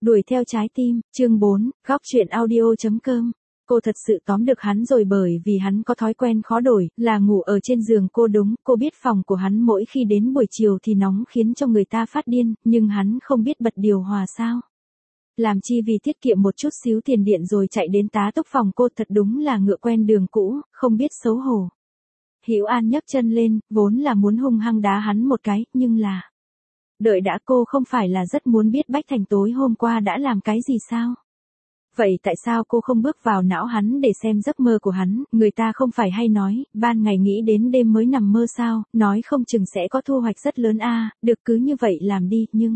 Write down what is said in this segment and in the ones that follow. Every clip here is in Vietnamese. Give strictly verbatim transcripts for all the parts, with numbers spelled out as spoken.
Đuổi theo trái tim, chương bốn, góc truyện audio.com. Cô thật sự tóm được hắn rồi bởi vì hắn có thói quen khó đổi, là ngủ ở trên giường cô đúng, cô biết phòng của hắn mỗi khi đến buổi chiều thì nóng khiến cho người ta phát điên, nhưng hắn không biết bật điều hòa sao. Làm chi vì tiết kiệm một chút xíu tiền điện rồi chạy đến tá túc phòng cô, thật đúng là ngựa quen đường cũ, không biết xấu hổ. Hữu An nhấc chân lên, vốn là muốn hung hăng đá hắn một cái, nhưng là... Đợi đã, cô không phải là rất muốn biết Bách Thành tối hôm qua đã làm cái gì sao? Vậy tại sao cô không bước vào não hắn để xem giấc mơ của hắn, người ta không phải hay nói, ban ngày nghĩ đến đêm mới nằm mơ sao, nói không chừng sẽ có thu hoạch rất lớn a à, được cứ như vậy làm đi, nhưng...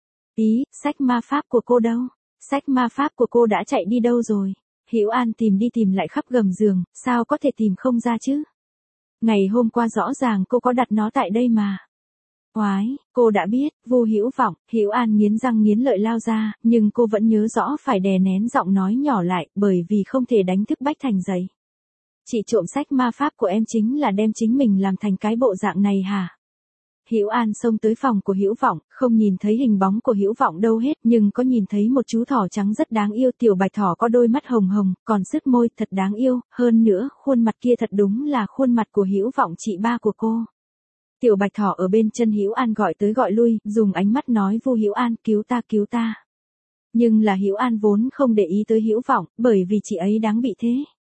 Ý, sách ma pháp của cô đâu? Sách ma pháp của cô đã chạy đi đâu rồi? Hữu An tìm đi tìm lại khắp gầm giường, sao có thể tìm không ra chứ? Ngày hôm qua rõ ràng cô có đặt nó tại đây mà. Oái, cô đã biết, Vu Hữu Vọng, Hữu An nghiến răng nghiến lợi lao ra, nhưng cô vẫn nhớ rõ phải đè nén giọng nói nhỏ lại, bởi vì không thể đánh thức Bách Thành dậy. Chị trộm sách ma pháp của em chính là đem chính mình làm thành cái bộ dạng này hả? Hữu An xông tới phòng của Hữu Vọng, không nhìn thấy hình bóng của Hữu Vọng đâu hết, nhưng có nhìn thấy một chú thỏ trắng rất đáng yêu, tiểu bạch thỏ có đôi mắt hồng hồng, còn sứt môi, thật đáng yêu, hơn nữa, khuôn mặt kia thật đúng là khuôn mặt của Hữu Vọng chị ba của cô. Tiểu bạch thỏ ở bên chân Hữu An gọi tới gọi lui, dùng ánh mắt nói Vu Hữu An, cứu ta cứu ta. Nhưng là Hữu An vốn không để ý tới Hữu Vọng, bởi vì chị ấy đáng bị thế.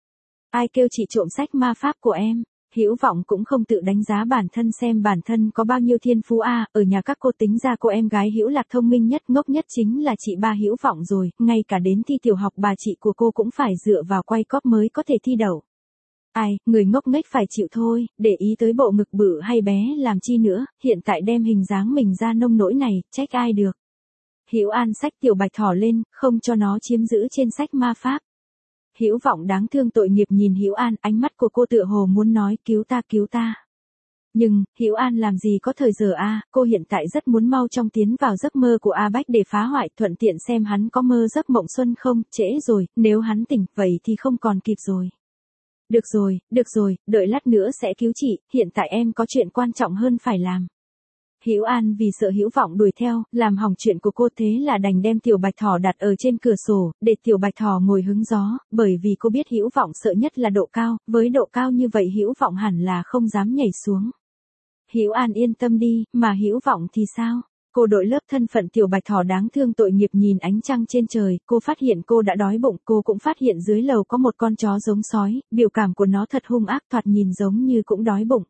Ai kêu chị trộm sách ma pháp của em? Hữu Vọng cũng không tự đánh giá bản thân xem bản thân có bao nhiêu thiên phú a, à, ở nhà các cô tính ra cô em gái Hữu Lạc thông minh nhất, ngốc nhất chính là chị ba Hữu Vọng rồi, ngay cả đến thi tiểu học bà chị của cô cũng phải dựa vào quay cóp mới có thể thi đậu. Ai, người ngốc nghếch phải chịu thôi, để ý tới bộ ngực bự hay bé làm chi nữa, hiện tại đem hình dáng mình ra nông nỗi này, trách ai được. Hữu An xách tiểu bạch thỏ lên, không cho nó chiếm giữ trên sách ma pháp. Hữu Vọng đáng thương tội nghiệp nhìn Hữu An, ánh mắt của cô tựa hồ muốn nói cứu ta cứu ta. Nhưng, Hữu An làm gì có thời giờ a, à, cô hiện tại rất muốn mau trong tiến vào giấc mơ của A Bách để phá hoại, thuận tiện xem hắn có mơ giấc mộng xuân không, trễ rồi, nếu hắn tỉnh, vậy thì không còn kịp rồi. Được rồi, được rồi, đợi lát nữa sẽ cứu chị, hiện tại em có chuyện quan trọng hơn phải làm. Hữu An vì sợ Hữu Vọng đuổi theo, làm hỏng chuyện của cô, thế là đành đem tiểu bạch thỏ đặt ở trên cửa sổ, để tiểu bạch thỏ ngồi hứng gió, bởi vì cô biết Hữu Vọng sợ nhất là độ cao, với độ cao như vậy Hữu Vọng hẳn là không dám nhảy xuống. Hữu An yên tâm đi, mà Hữu Vọng thì sao? Cô đội lớp thân phận tiểu bạch thỏ đáng thương tội nghiệp nhìn ánh trăng trên trời, cô phát hiện cô đã đói bụng, cô cũng phát hiện dưới lầu có một con chó giống sói, biểu cảm của nó thật hung ác, thoạt nhìn giống như cũng đói bụng.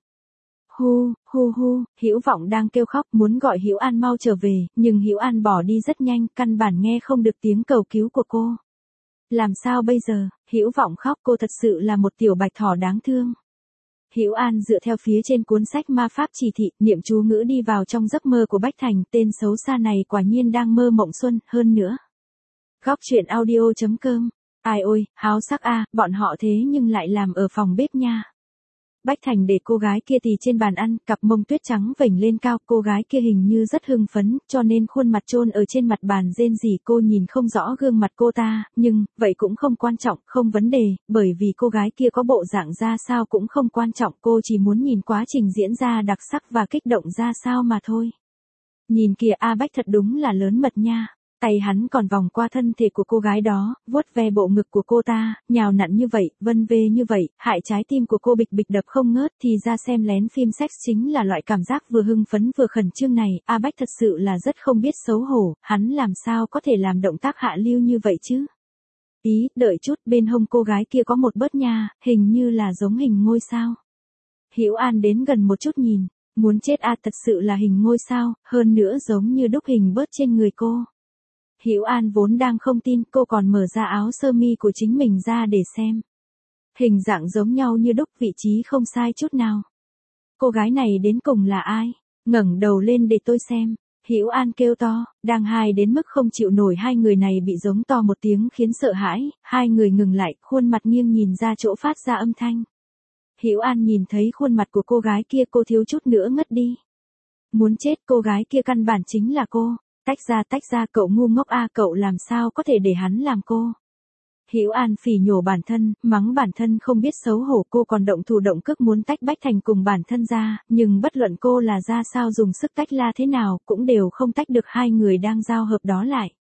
Hu, hu hu, Hữu Vọng đang kêu khóc muốn gọi Hữu An mau trở về, nhưng Hữu An bỏ đi rất nhanh, căn bản nghe không được tiếng cầu cứu của cô. Làm sao bây giờ? Hữu Vọng khóc, cô thật sự là một tiểu bạch thỏ đáng thương. Hữu An dựa theo phía trên cuốn sách ma pháp chỉ thị, niệm chú ngữ đi vào trong giấc mơ của Bách Thành, tên xấu xa này quả nhiên đang mơ mộng xuân, hơn nữa. Góc truyện audio.com. Ai ôi, háo sắc a, à, bọn họ thế nhưng lại làm ở phòng bếp nha. Bách Thành để cô gái kia tì trên bàn ăn, cặp mông tuyết trắng vểnh lên cao, cô gái kia hình như rất hưng phấn, cho nên khuôn mặt chôn ở trên mặt bàn rên rỉ, cô nhìn không rõ gương mặt cô ta, nhưng, vậy cũng không quan trọng, không vấn đề, bởi vì cô gái kia có bộ dạng ra sao cũng không quan trọng, cô chỉ muốn nhìn quá trình diễn ra đặc sắc và kích động ra sao mà thôi. Nhìn kìa, A Bách thật đúng là lớn mật nha. Tay hắn còn vòng qua thân thể của cô gái đó, vuốt ve bộ ngực của cô ta, nhào nặn như vậy, vân vê như vậy, hại trái tim của cô bịch bịch đập không ngớt, thì ra xem lén phim sex chính là loại cảm giác vừa hưng phấn vừa khẩn trương này, A Bách thật sự là rất không biết xấu hổ, hắn làm sao có thể làm động tác hạ lưu như vậy chứ? Ý, đợi chút, bên hông cô gái kia có một bớt nha, hình như là giống hình ngôi sao. Hữu An đến gần một chút nhìn, muốn chết a, thật sự là hình ngôi sao, hơn nữa giống như đúc hình bớt trên người cô. Hữu An vốn đang không tin, cô còn mở ra áo sơ mi của chính mình ra để xem. Hình dạng giống nhau như đúc, vị trí không sai chút nào. Cô gái này đến cùng là ai? Ngẩng đầu lên để tôi xem. Hữu An kêu to, đang hài đến mức không chịu nổi, hai người này bị giống to một tiếng khiến sợ hãi, hai người ngừng lại, khuôn mặt nghiêng nhìn ra chỗ phát ra âm thanh. Hữu An nhìn thấy khuôn mặt của cô gái kia, cô thiếu chút nữa ngất đi. Muốn chết, cô gái kia căn bản chính là cô. Tách ra tách ra, cậu ngu ngốc a, cậu làm sao có thể để hắn làm cô. Hữu An phỉ nhổ bản thân, mắng bản thân không biết xấu hổ, cô còn động thủ động cước muốn tách Bách Thành cùng bản thân ra, nhưng bất luận cô là ra sao dùng sức tách la thế nào, cũng đều không tách được hai người đang giao hợp đó lại.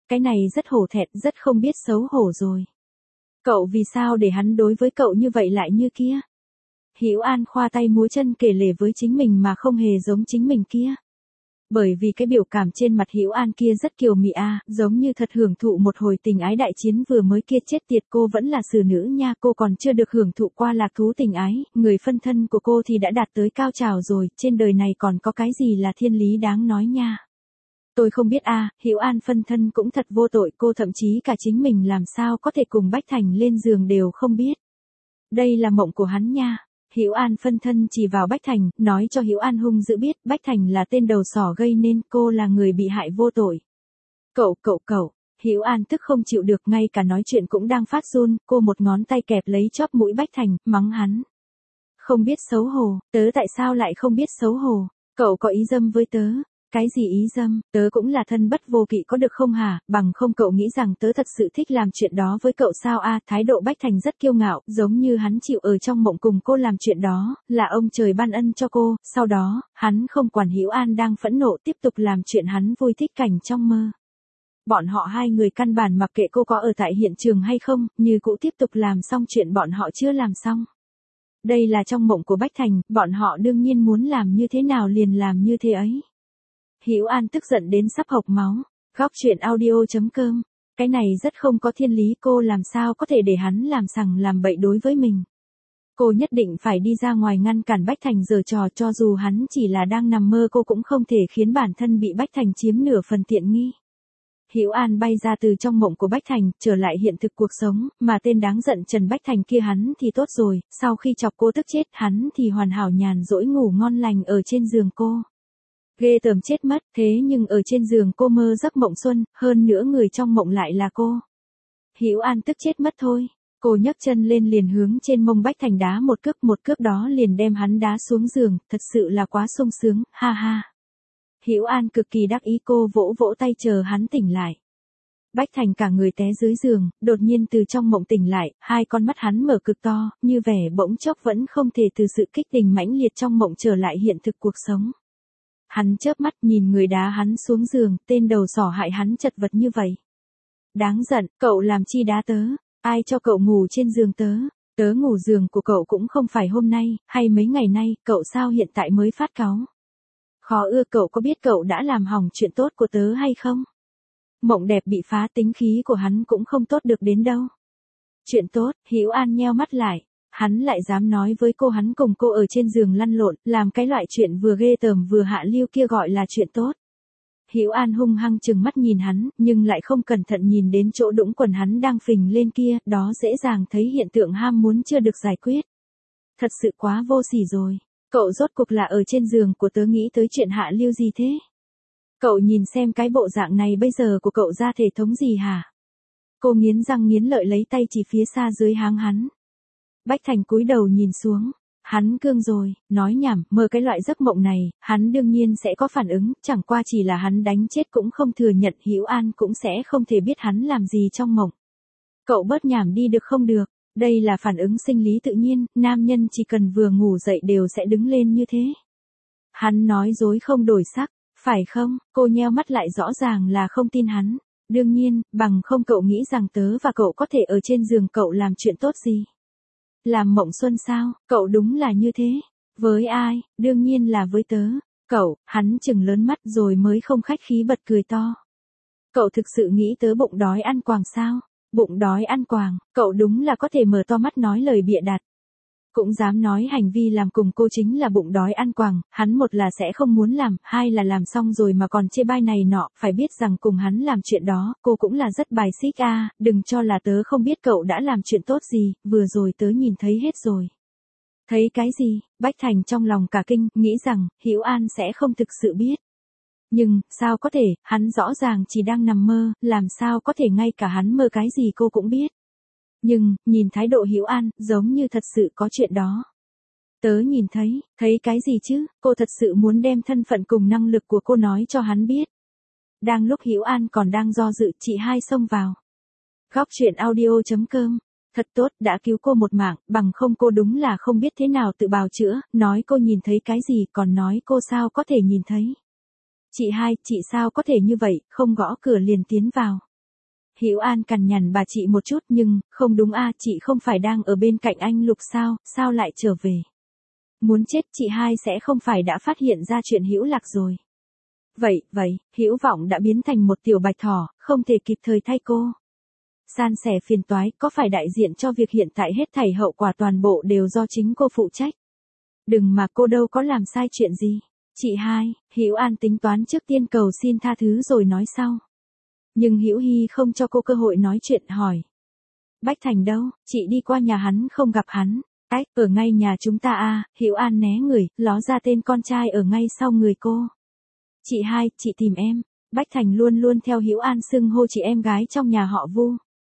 Cái này rất hổ thẹn, rất không biết xấu hổ rồi. Cậu vì sao để hắn đối với cậu như vậy lại như kia? Hữu An khoa tay múa chân kể lể với chính mình mà không hề giống chính mình kia. Bởi vì cái biểu cảm trên mặt Hữu An kia rất kiều mị a, giống như thật hưởng thụ một hồi tình ái đại chiến vừa mới kia chết tiệt, cô vẫn là xử nữ nha, cô còn chưa được hưởng thụ qua lạc thú tình ái, người phân thân của cô thì đã đạt tới cao trào rồi, trên đời này còn có cái gì là thiên lý đáng nói nha. Tôi không biết a, Hữu An phân thân cũng thật vô tội, cô thậm chí cả chính mình làm sao có thể cùng Bách Thành lên giường đều không biết. Đây là mộng của hắn nha. Hữu An phân thân chỉ vào Bách Thành, nói cho Hữu An hung dữ biết, Bách Thành là tên đầu sỏ gây nên, cô là người bị hại vô tội. Cậu, cậu, cậu, Hữu An tức không chịu được, ngay cả nói chuyện cũng đang phát run, cô một ngón tay kẹp lấy chóp mũi Bách Thành, mắng hắn. Không biết xấu hổ, tớ tại sao lại không biết xấu hổ, cậu có ý dâm với tớ. Cái gì ý dâm, tớ cũng là thân bất vô kỵ có được không hả, bằng không cậu nghĩ rằng tớ thật sự thích làm chuyện đó với cậu sao a? Thái độ Bách Thành rất kiêu ngạo, giống như hắn chịu ở trong mộng cùng cô làm chuyện đó, là ông trời ban ân cho cô, sau đó, hắn không quản Hữu An đang phẫn nộ tiếp tục làm chuyện hắn vui thích cảnh trong mơ. Bọn họ hai người căn bản mặc kệ cô có ở tại hiện trường hay không, như cũ tiếp tục làm xong chuyện bọn họ chưa làm xong. Đây là trong mộng của Bách Thành, bọn họ đương nhiên muốn làm như thế nào liền làm như thế ấy. Hữu An tức giận đến sắp hộc máu. Góc truyện audio chấm com. Cái này rất không có thiên lý, cô làm sao có thể để hắn làm sằng làm bậy đối với mình. Cô nhất định phải đi ra ngoài ngăn cản Bách Thành giở trò, cho dù hắn chỉ là đang nằm mơ cô cũng không thể khiến bản thân bị Bách Thành chiếm nửa phần tiện nghi. Hữu An bay ra từ trong mộng của Bách Thành, trở lại hiện thực cuộc sống, mà tên đáng giận Trần Bách Thành kia hắn thì tốt rồi, sau khi chọc cô tức chết hắn thì hoàn hảo nhàn rỗi ngủ ngon lành ở trên giường cô. Ghê tởm chết mất, thế nhưng ở trên giường cô mơ giấc mộng xuân, hơn nữa người trong mộng lại là cô. Hữu An tức chết mất thôi, cô nhấc chân lên liền hướng trên mông Bách Thành đá một cước, một cước đó liền đem hắn đá xuống giường, thật sự là quá sung sướng, ha ha. Hữu An cực kỳ đắc ý, cô vỗ vỗ tay chờ hắn tỉnh lại. Bách Thành cả người té dưới giường, đột nhiên từ trong mộng tỉnh lại, hai con mắt hắn mở cực to, như vẻ bỗng chốc vẫn không thể từ sự kích tình mãnh liệt trong mộng trở lại hiện thực cuộc sống. Hắn chớp mắt nhìn người đá hắn xuống giường, tên đầu sỏ hại hắn chật vật như vậy. Đáng giận, cậu làm chi đá tớ, ai cho cậu ngủ trên giường tớ, tớ ngủ giường của cậu cũng không phải hôm nay, hay mấy ngày nay, cậu sao hiện tại mới phát cáu. Khó ưa, cậu có biết cậu đã làm hỏng chuyện tốt của tớ hay không? Mộng đẹp bị phá, tính khí của hắn cũng không tốt được đến đâu. Chuyện tốt, Hữu An nheo mắt lại. Hắn lại dám nói với cô hắn cùng cô ở trên giường lăn lộn, làm cái loại chuyện vừa ghê tởm vừa hạ lưu kia gọi là chuyện tốt. Hữu An hung hăng chừng mắt nhìn hắn, nhưng lại không cẩn thận nhìn đến chỗ đũng quần hắn đang phình lên kia, đó dễ dàng thấy hiện tượng ham muốn chưa được giải quyết. Thật sự quá vô sỉ rồi, cậu rốt cuộc là ở trên giường của tớ nghĩ tới chuyện hạ lưu gì thế? Cậu nhìn xem cái bộ dạng này bây giờ của cậu ra thể thống gì hả? Cô nghiến răng nghiến lợi lấy tay chỉ phía xa dưới háng hắn. Bách Thành cúi đầu nhìn xuống, hắn cương rồi, nói nhảm, mơ cái loại giấc mộng này, hắn đương nhiên sẽ có phản ứng, chẳng qua chỉ là hắn đánh chết cũng không thừa nhận, Hữu An cũng sẽ không thể biết hắn làm gì trong mộng. Cậu bớt nhảm đi được không được, đây là phản ứng sinh lý tự nhiên, nam nhân chỉ cần vừa ngủ dậy đều sẽ đứng lên như thế. Hắn nói dối không đổi sắc, phải không? Cô nheo mắt lại, rõ ràng là không tin hắn. Đương nhiên, bằng không cậu nghĩ rằng tớ và cậu có thể ở trên giường cậu làm chuyện tốt gì? Làm mộng xuân sao, cậu đúng là như thế. Với ai, đương nhiên là với tớ. Cậu, hắn chừng lớn mắt rồi mới không khách khí bật cười to. Cậu thực sự nghĩ tớ bụng đói ăn quàng sao? Bụng đói ăn quàng, cậu đúng là có thể mở to mắt nói lời bịa đặt. Cũng dám nói hành vi làm cùng cô chính là bụng đói ăn quàng, hắn một là sẽ không muốn làm, hai là làm xong rồi mà còn chê bai này nọ, phải biết rằng cùng hắn làm chuyện đó, cô cũng là rất bài xích a, à, đừng cho là tớ không biết cậu đã làm chuyện tốt gì, vừa rồi tớ nhìn thấy hết rồi. Thấy cái gì? Bách Thành trong lòng cả kinh, nghĩ rằng, Hữu An sẽ không thực sự biết. Nhưng, sao có thể, hắn rõ ràng chỉ đang nằm mơ, làm sao có thể ngay cả hắn mơ cái gì cô cũng biết. Nhưng, nhìn thái độ Hữu An, giống như thật sự có chuyện đó. Tớ nhìn thấy, thấy cái gì chứ, cô thật sự muốn đem thân phận cùng năng lực của cô nói cho hắn biết. Đang lúc Hữu An còn đang do dự, chị hai xông vào. Góc truyện audio chấm com. Thật tốt, đã cứu cô một mạng, bằng không cô đúng là không biết thế nào tự bào chữa, nói cô nhìn thấy cái gì, còn nói cô sao có thể nhìn thấy. Chị hai, chị sao có thể như vậy, không gõ cửa liền tiến vào. Hữu An cằn nhằn bà chị một chút nhưng, không đúng a, chị không phải đang ở bên cạnh anh Lục sao, sao lại trở về? Muốn chết, chị hai sẽ không phải đã phát hiện ra chuyện Hữu Lạc rồi. Vậy, vậy, Hữu Vọng đã biến thành một tiểu bạch thỏ, không thể kịp thời thay cô. San sẻ phiền toái, có phải đại diện cho việc hiện tại hết thảy hậu quả toàn bộ đều do chính cô phụ trách? Đừng mà, cô đâu có làm sai chuyện gì. Chị hai, Hữu An tính toán trước tiên cầu xin tha thứ rồi nói sau. Nhưng Hữu Hi không cho cô cơ hội nói chuyện, hỏi. Bách Thành đâu, chị đi qua nhà hắn không gặp hắn. Ách, ở ngay nhà chúng ta a. Hữu An né người, ló ra tên con trai ở ngay sau người cô. Chị hai, chị tìm em. Bách Thành luôn luôn theo Hữu An xưng hô chị em gái trong nhà họ Vu.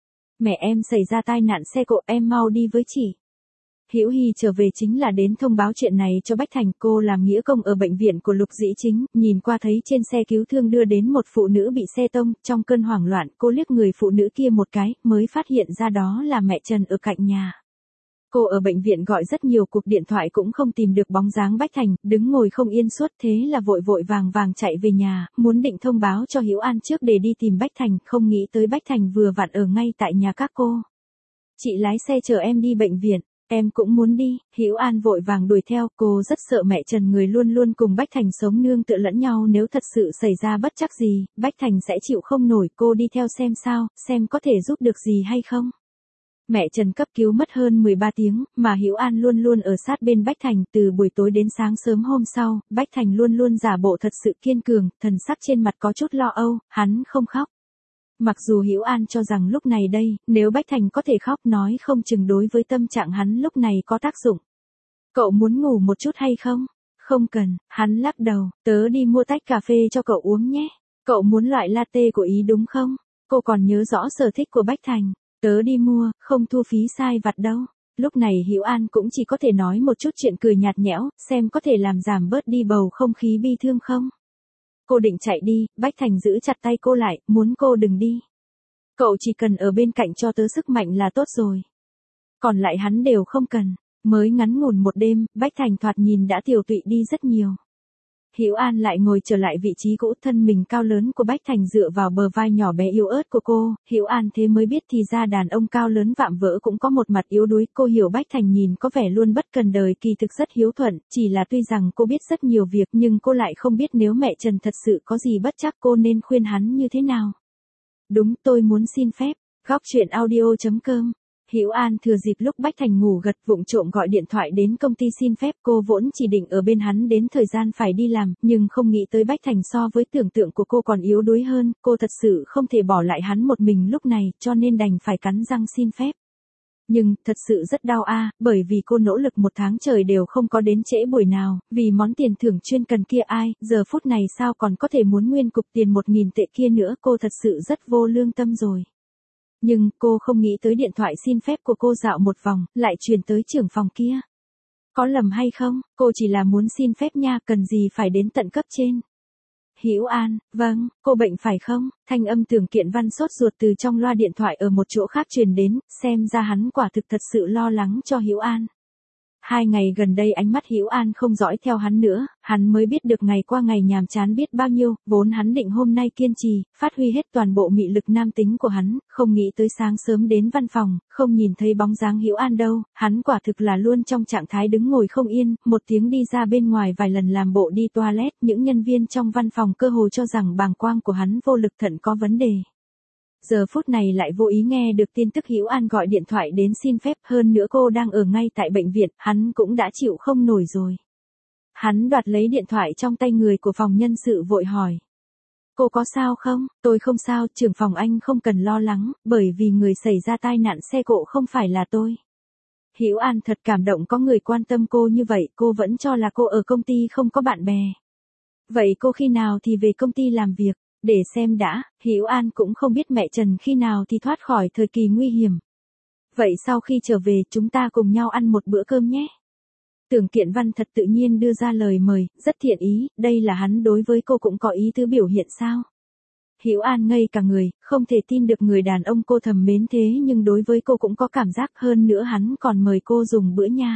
Mẹ em xảy ra tai nạn xe cộ, em mau đi với chị. Hữu Hi trở về chính là đến thông báo chuyện này cho Bách Thành. Cô làm nghĩa công ở bệnh viện của Lục Dĩ Chính, nhìn qua thấy trên xe cứu thương đưa đến một phụ nữ bị xe tông, trong cơn hoảng loạn, cô liếc người phụ nữ kia một cái, mới phát hiện ra đó là mẹ Trần ở cạnh nhà. Cô ở bệnh viện gọi rất nhiều cuộc điện thoại cũng không tìm được bóng dáng Bách Thành, đứng ngồi không yên suốt, thế là vội vội vàng vàng chạy về nhà, muốn định thông báo cho Hữu An trước để đi tìm Bách Thành, không nghĩ tới Bách Thành vừa vặn ở ngay tại nhà các cô. Chị lái xe chở em đi bệnh viện. Em cũng muốn đi. Hữu An vội vàng đuổi theo, cô rất sợ mẹ Trần người luôn luôn cùng Bách Thành sống nương tựa lẫn nhau, nếu thật sự xảy ra bất trắc gì, Bách Thành sẽ chịu không nổi. Cô đi theo xem sao, xem có thể giúp được gì hay không. Mẹ Trần cấp cứu mất hơn mười ba tiếng, mà Hữu An luôn luôn ở sát bên Bách Thành, từ buổi tối đến sáng sớm hôm sau, Bách Thành luôn luôn giả bộ thật sự kiên cường, thần sắc trên mặt có chút lo âu, hắn không khóc. Mặc dù Hữu An cho rằng lúc này đây, nếu Bách Thành có thể khóc nói không chừng đối với tâm trạng hắn lúc này có tác dụng. Cậu muốn ngủ một chút hay không? Không cần, hắn lắc đầu, tớ đi mua tách cà phê cho cậu uống nhé. Cậu muốn loại latte của Ý đúng không? Cô còn nhớ rõ sở thích của Bách Thành. Tớ đi mua, không thu phí sai vặt đâu. Lúc này Hữu An cũng chỉ có thể nói một chút chuyện cười nhạt nhẽo, xem có thể làm giảm bớt đi bầu không khí bi thương không. Cô định chạy đi, Bách Thành giữ chặt tay cô lại, muốn cô đừng đi. Cậu chỉ cần ở bên cạnh cho tớ sức mạnh là tốt rồi. Còn lại hắn đều không cần. Mới ngắn ngủn một đêm, Bách Thành thoạt nhìn đã tiều tụy đi rất nhiều. Hữu An lại ngồi trở lại vị trí cũ, thân mình cao lớn của Bách Thành dựa vào bờ vai nhỏ bé yếu ớt của cô. Hữu An thế mới biết thì ra đàn ông cao lớn vạm vỡ cũng có một mặt yếu đuối. Cô hiểu Bách Thành nhìn có vẻ luôn bất cần đời, kỳ thực rất hiếu thuận, chỉ là tuy rằng cô biết rất nhiều việc nhưng cô lại không biết nếu mẹ Trần thật sự có gì bất trắc cô nên khuyên hắn như thế nào. Đúng, tôi muốn xin phép. Góc truyện audio chấm com. Hữu An thừa dịp lúc Bách Thành ngủ gật vụng trộm gọi điện thoại đến công ty xin phép. Cô vốn chỉ định ở bên hắn đến thời gian phải đi làm, nhưng không nghĩ tới Bách Thành so với tưởng tượng của cô còn yếu đuối hơn. Cô thật sự không thể bỏ lại hắn một mình lúc này, cho nên đành phải cắn răng xin phép. Nhưng, thật sự rất đau a, bởi vì cô nỗ lực một tháng trời đều không có đến trễ buổi nào, vì món tiền thưởng chuyên cần kia ai, giờ phút này sao còn có thể muốn nguyên cục tiền một nghìn tệ kia nữa, cô thật sự rất vô lương tâm rồi. Nhưng, cô không nghĩ tới điện thoại xin phép của cô dạo một vòng, lại truyền tới trưởng phòng kia. Có lầm hay không, cô chỉ là muốn xin phép nha, cần gì phải đến tận cấp trên. Hữu An, vâng, cô bệnh phải không? Thanh âm Tưởng Kiện Văn sốt ruột từ trong loa điện thoại ở một chỗ khác truyền đến, xem ra hắn quả thực thật sự lo lắng cho Hữu An. Hai ngày gần đây ánh mắt Hữu An không dõi theo hắn nữa, hắn mới biết được ngày qua ngày nhàm chán biết bao nhiêu, vốn hắn định hôm nay kiên trì, phát huy hết toàn bộ mị lực nam tính của hắn, không nghĩ tới sáng sớm đến văn phòng, không nhìn thấy bóng dáng Hữu An đâu, hắn quả thực là luôn trong trạng thái đứng ngồi không yên, một tiếng đi ra bên ngoài vài lần làm bộ đi toilet, những nhân viên trong văn phòng cơ hồ cho rằng bàng quang của hắn vô lực thận có vấn đề. Giờ phút này lại vô ý nghe được tin tức Hữu An gọi điện thoại đến xin phép, hơn nữa cô đang ở ngay tại bệnh viện, hắn cũng đã chịu không nổi rồi. Hắn đoạt lấy điện thoại trong tay người của phòng nhân sự vội hỏi. Cô có sao không? Tôi không sao, trưởng phòng anh không cần lo lắng, bởi vì người xảy ra tai nạn xe cộ không phải là tôi. Hữu An thật cảm động có người quan tâm cô như vậy, cô vẫn cho là cô ở công ty không có bạn bè. Vậy cô khi nào thì về công ty làm việc? Để xem đã, Hữu An cũng không biết mẹ Trần khi nào thì thoát khỏi thời kỳ nguy hiểm. Vậy sau khi trở về chúng ta cùng nhau ăn một bữa cơm nhé. Tưởng Kiện Văn thật tự nhiên đưa ra lời mời, rất thiện ý, đây là hắn đối với cô cũng có ý tứ biểu hiện sao. Hữu An ngây cả người, không thể tin được người đàn ông cô thầm mến thế nhưng đối với cô cũng có cảm giác, hơn nữa hắn còn mời cô dùng bữa nha.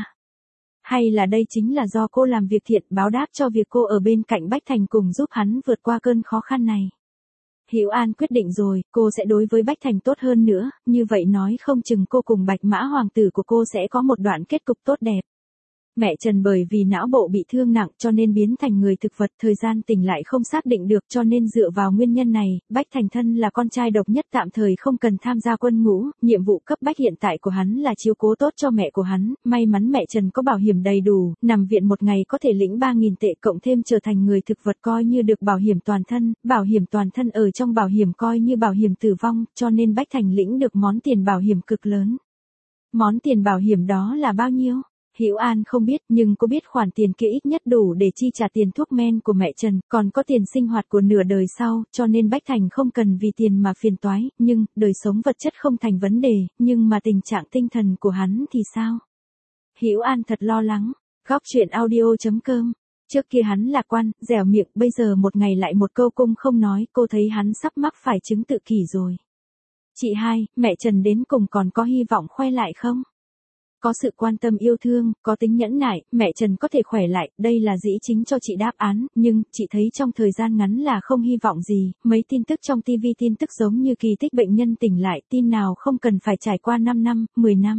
Hay là đây chính là do cô làm việc thiện báo đáp cho việc cô ở bên cạnh Bách Thành cùng giúp hắn vượt qua cơn khó khăn này. Hữu An quyết định rồi, cô sẽ đối với Bách Thành tốt hơn nữa, như vậy nói không chừng cô cùng Bạch Mã hoàng tử của cô sẽ có một đoạn kết cục tốt đẹp. Mẹ Trần bởi vì não bộ bị thương nặng cho nên biến thành người thực vật, thời gian tỉnh lại không xác định được, cho nên dựa vào nguyên nhân này, Bách Thành thân là con trai độc nhất tạm thời không cần tham gia quân ngũ, nhiệm vụ cấp bách hiện tại của hắn là chiếu cố tốt cho mẹ của hắn, may mắn mẹ Trần có bảo hiểm đầy đủ, nằm viện một ngày có thể lĩnh ba nghìn tệ cộng thêm trở thành người thực vật coi như được bảo hiểm toàn thân, bảo hiểm toàn thân ở trong bảo hiểm coi như bảo hiểm tử vong, cho nên Bách Thành lĩnh được món tiền bảo hiểm cực lớn. Món tiền bảo hiểm đó là bao nhiêu? Hữu An không biết, nhưng cô biết khoản tiền kia ít nhất đủ để chi trả tiền thuốc men của mẹ Trần, còn có tiền sinh hoạt của nửa đời sau, cho nên Bách Thành không cần vì tiền mà phiền toái, nhưng, đời sống vật chất không thành vấn đề, nhưng mà tình trạng tinh thần của hắn thì sao? Hữu An thật lo lắng. Góc truyện audio chấm com. Trước kia hắn lạc quan, dẻo miệng, bây giờ một ngày lại một câu cung không nói, cô thấy hắn sắp mắc phải chứng tự kỷ rồi. Chị hai, mẹ Trần đến cùng còn có hy vọng khoe lại không? Có sự quan tâm yêu thương, có tính nhẫn nại, mẹ Trần có thể khỏe lại, đây là dĩ chính cho chị đáp án, nhưng, chị thấy trong thời gian ngắn là không hy vọng gì, mấy tin tức trong ti vi tin tức giống như kỳ tích bệnh nhân tỉnh lại, tin nào không cần phải trải qua năm năm, mười năm.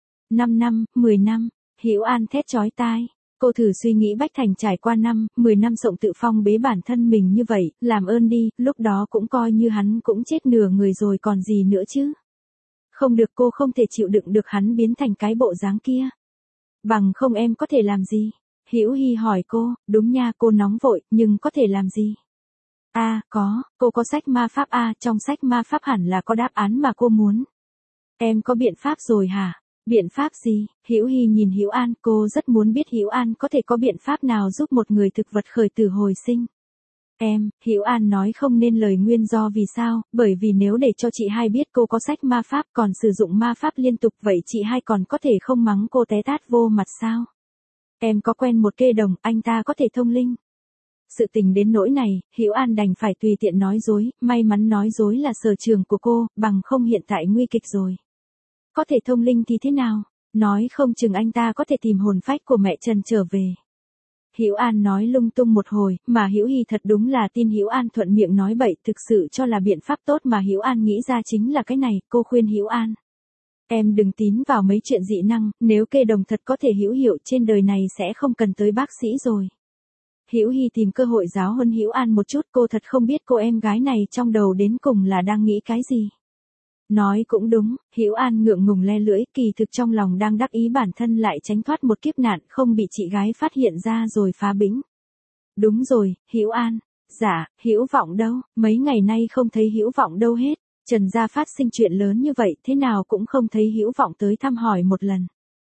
năm năm, mười năm, Hữu An thét chói tai. Cô thử suy nghĩ Bách Thành trải qua năm, mười năm Sộng Tự Phong bế bản thân mình như vậy, làm ơn đi, lúc đó cũng coi như hắn cũng chết nửa người rồi còn gì nữa chứ. Không được, cô không thể chịu đựng được hắn biến thành cái bộ dáng kia. Bằng không em có thể làm gì? Hữu Hi hỏi cô, đúng nha, cô nóng vội, nhưng có thể làm gì? A, à, có, cô có sách ma pháp A, à, trong sách ma pháp hẳn là có đáp án mà cô muốn. Em có biện pháp rồi hả? Biện pháp gì? Hữu Hi nhìn Hữu An, cô rất muốn biết Hữu An có thể có biện pháp nào giúp một người thực vật khởi tử hồi sinh. Em, Hữu An nói không nên lời nguyên do vì sao, bởi vì nếu để cho chị hai biết cô có sách ma pháp còn sử dụng ma pháp liên tục vậy chị hai còn có thể không mắng cô té tát vô mặt sao? Em có quen một kê đồng, anh ta có thể thông linh. Sự tình đến nỗi này, Hữu An đành phải tùy tiện nói dối, may mắn nói dối là sở trường của cô, bằng không hiện tại nguy kịch rồi. Có thể thông linh thì thế nào? Nói không chừng anh ta có thể tìm hồn phách của mẹ Trần trở về. Hữu An nói lung tung một hồi, mà Hữu Hi thật đúng là tin Hữu An thuận miệng nói bậy, thực sự cho là biện pháp tốt mà Hữu An nghĩ ra chính là cái này, cô khuyên Hữu An. Em đừng tín vào mấy chuyện dị năng, nếu kê đồng thật có thể hữu hiệu trên đời này sẽ không cần tới bác sĩ rồi. Hữu Hi tìm cơ hội giáo huấn Hữu An một chút, cô thật không biết cô em gái này trong đầu đến cùng là đang nghĩ cái gì. Nói cũng đúng, Hữu An ngượng ngùng le lưỡi, kỳ thực trong lòng đang đắc ý bản thân lại tránh thoát một kiếp nạn, không bị chị gái phát hiện ra rồi phá bĩnh. Đúng rồi, Hữu An. Dạ, Hữu Vọng đâu, mấy ngày nay không thấy Hữu Vọng đâu hết. Trần gia phát sinh chuyện lớn như vậy, thế nào cũng không thấy Hữu Vọng tới thăm hỏi một lần.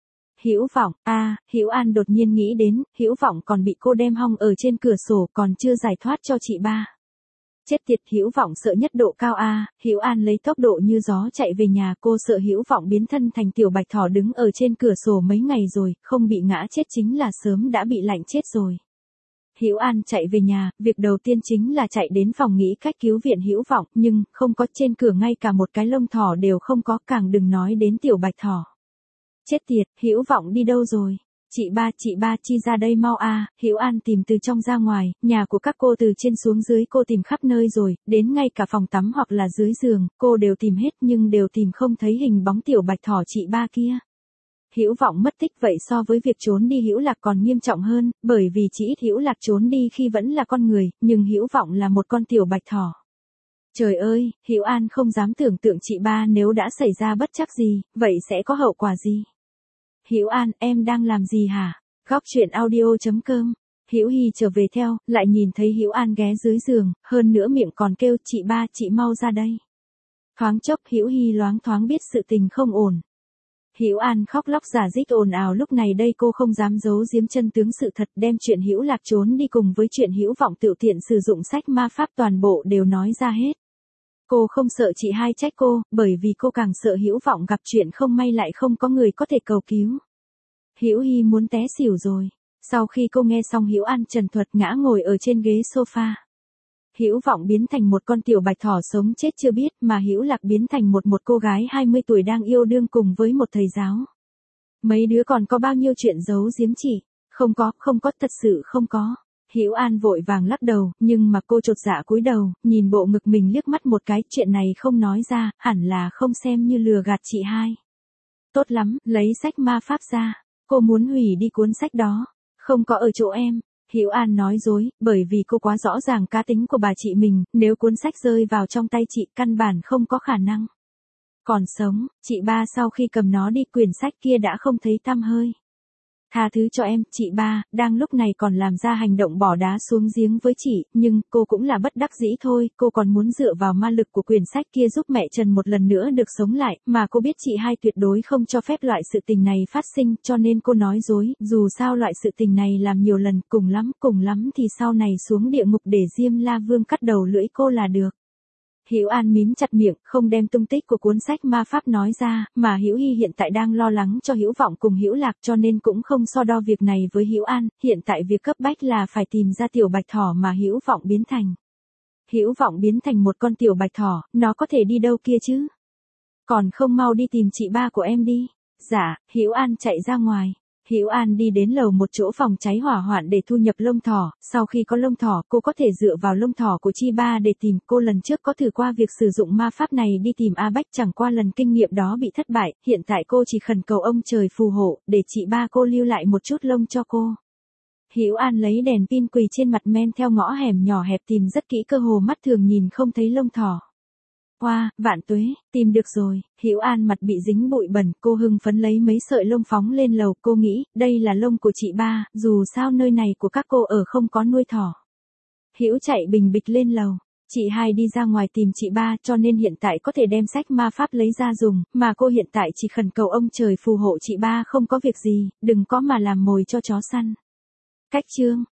Hữu Vọng, a, à, Hữu An đột nhiên nghĩ đến, Hữu Vọng còn bị cô đem hong ở trên cửa sổ, còn chưa giải thoát cho chị ba. Chết tiệt, Hữu Vọng sợ nhất độ cao a, à, Hữu An lấy tốc độ như gió chạy về nhà, cô sợ Hữu Vọng biến thân thành tiểu bạch thỏ đứng ở trên cửa sổ mấy ngày rồi, không bị ngã chết chính là sớm đã bị lạnh chết rồi. Hữu An chạy về nhà, việc đầu tiên chính là chạy đến phòng nghĩ cách cứu viện Hữu Vọng, nhưng không có, trên cửa ngay cả một cái lông thỏ đều không có, càng đừng nói đến tiểu bạch thỏ. Chết tiệt, Hữu Vọng đi đâu rồi? Chị ba, chị ba, chi ra đây mau a, à. Hữu An tìm từ trong ra ngoài, nhà của các cô từ trên xuống dưới cô tìm khắp nơi rồi, đến ngay cả phòng tắm hoặc là dưới giường, cô đều tìm hết nhưng đều tìm không thấy hình bóng tiểu bạch thỏ chị ba kia. Hữu Vọng mất tích vậy so với việc trốn đi Hữu Lạc còn nghiêm trọng hơn, bởi vì chỉ ít Hữu Lạc trốn đi khi vẫn là con người, nhưng Hữu Vọng là một con tiểu bạch thỏ. Trời ơi, Hữu An không dám tưởng tượng chị ba nếu đã xảy ra bất trắc gì, vậy sẽ có hậu quả gì? Hữu An, em đang làm gì hả? Góc truyện audio chấm com. Hữu Hi trở về theo, lại nhìn thấy Hữu An ghé dưới giường, hơn nữa miệng còn kêu chị ba, chị mau ra đây. Thoáng chốc Hữu Hi loáng thoáng biết sự tình không ổn. Hữu An khóc lóc rả rích ồn ào, lúc này đây cô không dám giấu giếm chân tướng sự thật, đem chuyện Hữu Lạc trốn đi cùng với chuyện Hữu Vọng tự tiện sử dụng sách ma pháp toàn bộ đều nói ra hết. Cô không sợ chị hai trách cô, bởi vì cô càng sợ Hữu Vọng gặp chuyện không may lại không có người có thể cầu cứu. Hữu Hi muốn té xỉu rồi. Sau khi cô nghe xong Hữu An trần thuật ngã ngồi ở trên ghế sofa. Hữu Vọng biến thành một con tiểu bạch thỏ sống chết chưa biết, mà Hữu Lạc biến thành một một cô gái hai mươi tuổi đang yêu đương cùng với một thầy giáo. Mấy đứa còn có bao nhiêu chuyện giấu giếm chị? Không có, không có, thật sự không có. Hữu An vội vàng lắc đầu, nhưng mà cô chột dạ cúi đầu, nhìn bộ ngực mình liếc mắt một cái, chuyện này không nói ra, hẳn là không xem như lừa gạt chị hai. Tốt lắm, lấy sách ma pháp ra, cô muốn hủy đi cuốn sách đó, không có ở chỗ em. Hữu An nói dối, bởi vì cô quá rõ ràng cá tính của bà chị mình, nếu cuốn sách rơi vào trong tay chị căn bản không có khả năng. Còn sống, chị ba sau khi cầm nó đi quyển sách kia đã không thấy tăm hơi. Tha thứ cho em, chị ba, đang lúc này còn làm ra hành động bỏ đá xuống giếng với chị, nhưng cô cũng là bất đắc dĩ thôi, cô còn muốn dựa vào ma lực của quyển sách kia giúp mẹ Trần một lần nữa được sống lại, mà cô biết chị hai tuyệt đối không cho phép loại sự tình này phát sinh, cho nên cô nói dối, dù sao loại sự tình này làm nhiều lần, cùng lắm, cùng lắm thì sau này xuống địa ngục để Diêm La Vương cắt đầu lưỡi cô là được. Hữu An mím chặt miệng, không đem tung tích của cuốn sách ma pháp nói ra, mà Hữu Hi hiện tại đang lo lắng cho Hữu Vọng cùng Hữu Lạc, cho nên cũng không so đo việc này với Hữu An, hiện tại việc cấp bách là phải tìm ra tiểu bạch thỏ mà Hữu Vọng biến thành. Hữu Vọng biến thành một con tiểu bạch thỏ, nó có thể đi đâu kia chứ? Còn không mau đi tìm chị ba của em đi. Dạ, Hữu An chạy ra ngoài. Hữu An đi đến lầu một chỗ phòng cháy hỏa hoạn để thu nhập lông thỏ, sau khi có lông thỏ cô có thể dựa vào lông thỏ của chi ba để tìm, cô lần trước có thử qua việc sử dụng ma pháp này đi tìm A Bách, chẳng qua lần kinh nghiệm đó bị thất bại, hiện tại cô chỉ khẩn cầu ông trời phù hộ, để chị ba cô lưu lại một chút lông cho cô. Hữu An lấy đèn pin quỳ trên mặt men theo ngõ hẻm nhỏ hẹp tìm rất kỹ, cơ hồ mắt thường nhìn không thấy lông thỏ. Hoa, wow, vạn tuế, tìm được rồi. Hữu An mặt bị dính bụi bẩn, cô hưng phấn lấy mấy sợi lông phóng lên lầu, cô nghĩ, đây là lông của chị ba, dù sao nơi này của các cô ở không có nuôi thỏ. Hữu chạy bình bịch lên lầu, chị hai đi ra ngoài tìm chị ba, cho nên hiện tại có thể đem sách ma pháp lấy ra dùng, mà cô hiện tại chỉ khẩn cầu ông trời phù hộ chị ba không có việc gì, đừng có mà làm mồi cho chó săn. Cách chương